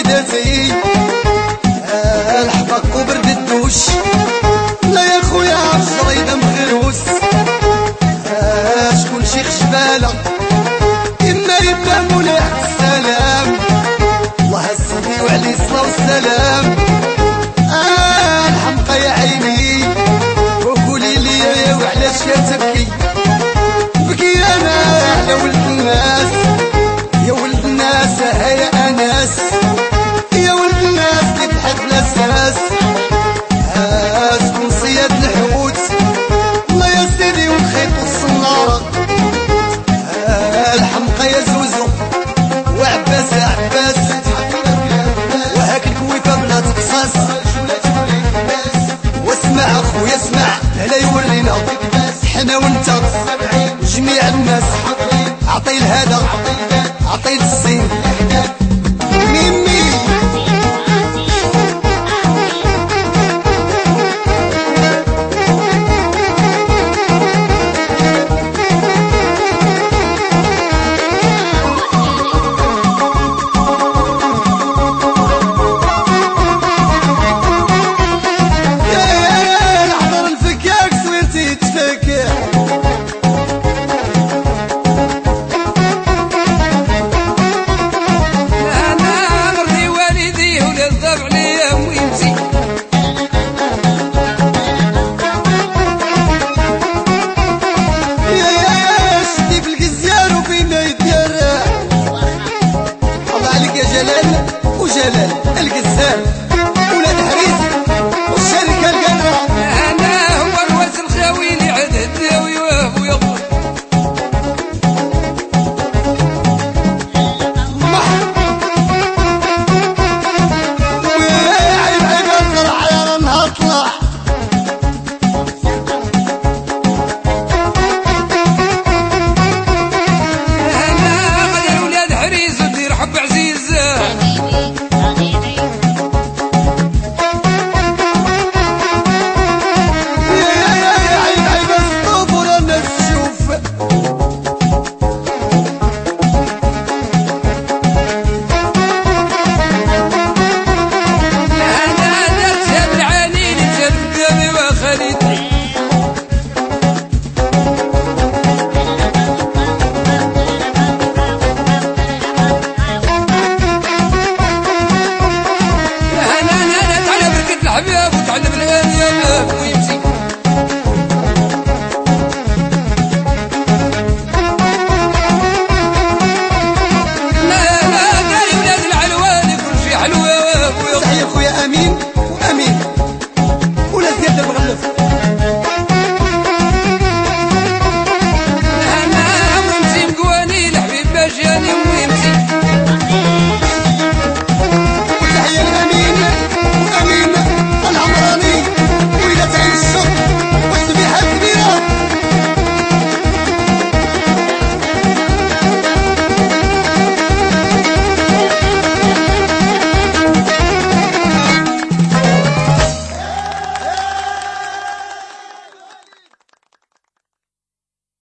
ولادي الحفاق وبرد الدوش لا يا خويا عالجريدة مغروس شكون شيخ شبالة إما يبقى مولاي السلام الله الصلي وعليه الصلاة والسلام الحمقى يا عيني وقولي لي يا وعلاش يا تبكي بكي أنا على ولد الناس يا ولد الناس هيا أناس يا ولد الناس اللي تحب الأساس شكون صياد الحوت الله يا سيدي والخيط والصنارة الحمقى يا زوزو وعباس يا عباس وهاك الكويفة بلا تقصاص واسمع اخويا اسمع هلا يورينا حنا وانت وجميع الناس عطي الهدى عطي السين